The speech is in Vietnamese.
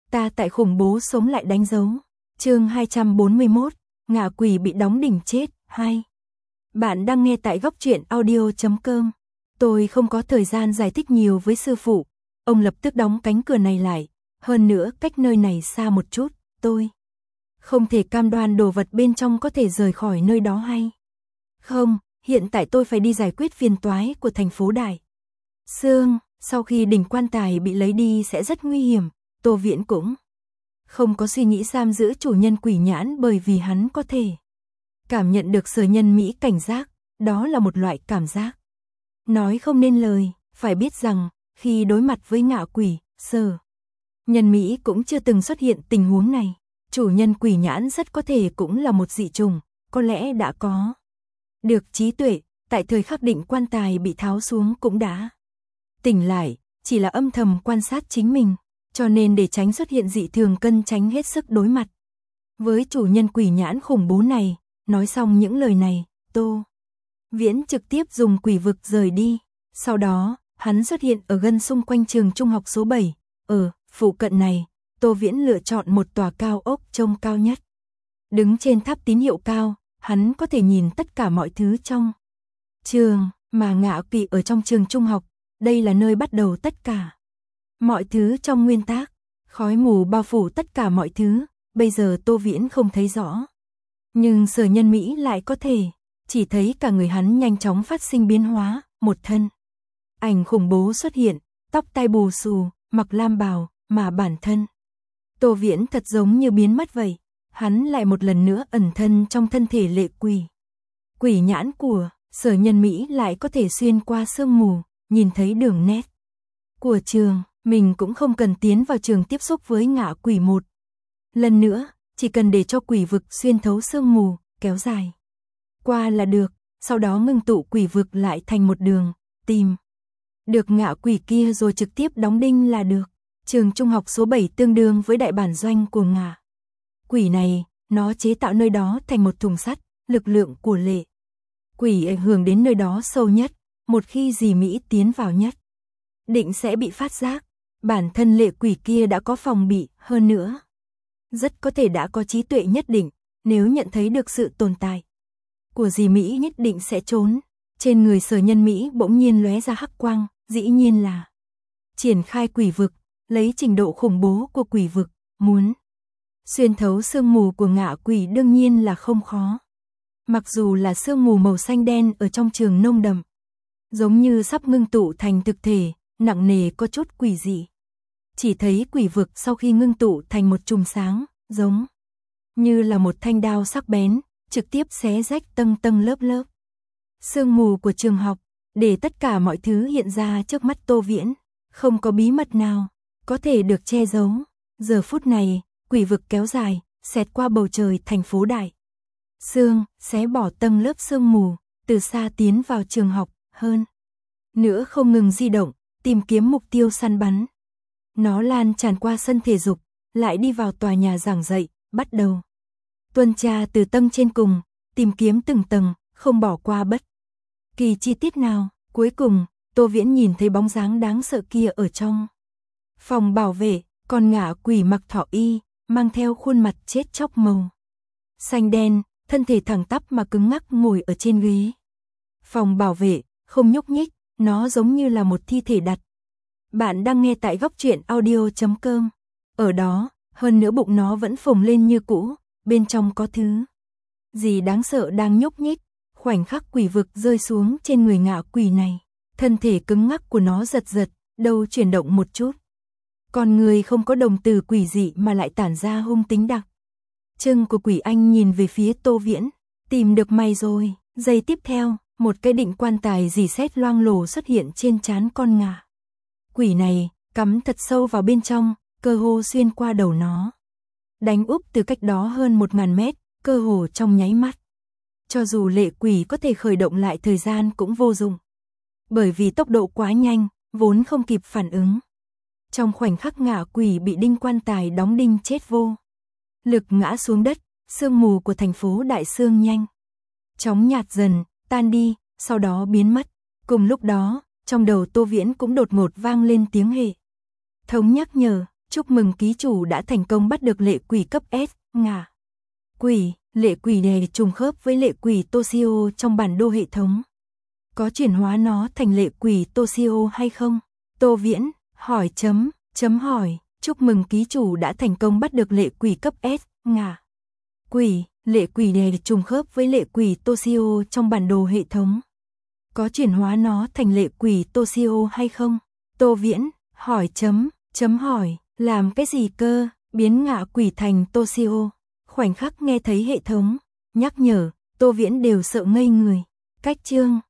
Ta tại khủng bố sống lại đánh dấu. Chương 241, ngạ quỷ bị đóng đinh chết, 2. Bạn đang nghe tại góc truyện audio.com. Tôi không có thời gian giải thích nhiều với sư phụ. Ông lập tức đóng cánh cửa này lại. Hơn nữa cách nơi này xa một chút, tôi không thể cam đoan đồ vật bên trong có thể rời khỏi nơi đó hay không. Hiện tại tôi phải đi giải quyết phiền toái của thành phố Đại Sương. Sau khi đỉnh quan tài bị lấy đi sẽ rất nguy hiểm. Tô Viễn cũng không có suy nghĩ giam giữ chủ nhân quỷ nhãn, bởi vì hắn có thể cảm nhận được Sở Nhân Mỹ cảnh giác. Đó là một loại cảm giác nói không nên lời. Phải biết rằng khi đối mặt với ngạ quỷ, Sở Nhân Mỹ cũng chưa từng xuất hiện tình huống này. Chủ nhân quỷ nhãn rất có thể cũng là một dị trùng, có lẽ đã có được trí tuệ, tại thời khắc định quan tài bị tháo xuống cũng đã tỉnh lại, chỉ là âm thầm quan sát chính mình, cho nên để tránh xuất hiện dị thường cần tránh hết sức đối mặt với chủ nhân quỷ nhãn khủng bố này. Nói xong những lời này, Tô Viễn trực tiếp dùng quỷ vực rời đi. Sau đó, hắn xuất hiện ở gần xung quanh trường trung học số 7. Ở phụ cận này, Tô Viễn lựa chọn một tòa cao ốc trông cao nhất. Đứng trên tháp tín hiệu cao, hắn có thể nhìn tất cả mọi thứ trong trường, mà ngạ quỷ ở trong trường trung học. Đây là nơi bắt đầu tất cả mọi thứ trong nguyên tắc. Khói mù bao phủ tất cả mọi thứ, bây giờ Tô Viễn không thấy rõ. Nhưng Sở Nhân Mỹ lại có thể, chỉ thấy cả người hắn nhanh chóng phát sinh biến hóa, một thân ảnh khủng bố xuất hiện, tóc tai bù xù, mặc lam bào, mà bản thân Tô Viễn thật giống như biến mất vậy. Hắn lại một lần nữa ẩn thân trong thân thể lệ quỷ. Quỷ nhãn của Sở Nhân Mỹ lại có thể xuyên qua sương mù, nhìn thấy đường nét của trường. Mình cũng không cần tiến vào trường tiếp xúc với ngạ quỷ một lần nữa, chỉ cần để cho quỷ vực xuyên thấu sương mù, kéo dài qua là được. Sau đó ngưng tụ quỷ vực lại thành một đường, tìm được ngạ quỷ kia rồi trực tiếp đóng đinh là được. Trường trung học số 7 tương đương với đại bản doanh của ngạ quỷ này, nó chế tạo nơi đó thành một thùng sắt. Lực lượng của lệ quỷ ảnh hưởng đến nơi đó sâu nhất. Một khi dì Mỹ tiến vào nhất định sẽ bị phát giác. Bản thân lệ quỷ kia đã có phòng bị, hơn nữa rất có thể đã có trí tuệ nhất định. Nếu nhận thấy được sự tồn tại của dì Mỹ nhất định sẽ trốn. Trên người Sở Nhân Mỹ bỗng nhiên lóe ra hắc quang, dĩ nhiên là triển khai quỷ vực. Lấy trình độ khủng bố của quỷ vực, muốn xuyên thấu sương mù của ngạ quỷ đương nhiên là không khó. Mặc dù là sương mù màu xanh đen ở trong trường nông đậm, giống như sắp ngưng tụ thành thực thể, nặng nề có chút quỷ dị. Chỉ thấy quỷ vực sau khi ngưng tụ thành một chùm sáng, giống như là một thanh đao sắc bén, trực tiếp xé rách tầng tầng lớp lớp sương mù của trường học, để tất cả mọi thứ hiện ra trước mắt Tô Viễn. Không có bí mật nào có thể được che giấu. Giờ phút này, quỷ vực kéo dài, xẹt qua bầu trời thành phố Đại Sương, xé bỏ tầng lớp sương mù, từ xa tiến vào trường học, hơn nữa không ngừng di động, tìm kiếm mục tiêu săn bắn. Nó lan tràn qua sân thể dục, lại đi vào tòa nhà giảng dạy, bắt đầu tuần tra từ tầng trên cùng, tìm kiếm từng tầng, không bỏ qua bất kỳ chi tiết nào. Cuối cùng, Tô Viễn nhìn thấy bóng dáng đáng sợ kia ở trong phòng bảo vệ. Con ngạ quỷ mặc thọ y, mang theo khuôn mặt chết chóc màu xanh đen, thân thể thẳng tắp mà cứng ngắc ngồi ở trên ghế phòng bảo vệ, không nhúc nhích. Nó giống như là một thi thể đặt. Bạn đang nghe tại góc truyện audio.com. Ở đó, hơn nữa bụng nó vẫn phồng lên như cũ, bên trong có thứ gì đáng sợ đang nhúc nhích. Khoảnh khắc quỷ vực rơi xuống trên người ngạ quỷ này, thân thể cứng ngắc của nó giật giật, đầu chuyển động một chút. Con người không có đồng từ quỷ dị mà lại tản ra hung tính đặc trưng của quỷ. Anh nhìn về phía Tô Viễn, tìm được mày rồi. Giây tiếp theo, một cái định quan tài rỉ sét loang lổ xuất hiện trên trán con ngạ quỷ này, cắm thật sâu vào bên trong, cơ hồ xuyên qua đầu nó, đánh úp từ cách đó hơn 1000 mét, cơ hồ trong nháy mắt. Cho dù lệ quỷ có thể khởi động lại thời gian cũng vô dụng, bởi vì tốc độ quá nhanh, vốn không kịp phản ứng. Trong khoảnh khắc ngạ quỷ bị đinh quan tài đóng đinh chết vô lực ngã xuống đất, sương mù của thành phố Đại Sương nhanh chóng nhạt dần, tan đi, sau đó biến mất. Cùng lúc đó, trong đầu Tô Viễn cũng đột ngột vang lên tiếng hệ thống nhắc nhở. Chúc mừng ký chủ đã thành công bắt được lệ quỷ cấp S, ngả quỷ. Lệ quỷ này trùng khớp với lệ quỷ Toshio trong bản đồ hệ thống. Có chuyển hóa nó thành lệ quỷ Toshio hay không? Tô Viễn, hỏi chấm hỏi. Chúc mừng ký chủ đã thành công bắt được lệ quỷ cấp S, ngả quỷ. Lệ quỷ này trùng khớp với lệ quỷ Toshio trong bản đồ hệ thống. Có chuyển hóa nó thành lệ quỷ Toshio hay không? Tô Viễn, hỏi chấm hỏi. Làm cái gì cơ? Biến ngạ quỷ thành Toshio. Khoảnh khắc nghe thấy hệ thống nhắc nhở, Tô Viễn đều sợ ngây người. Cách chương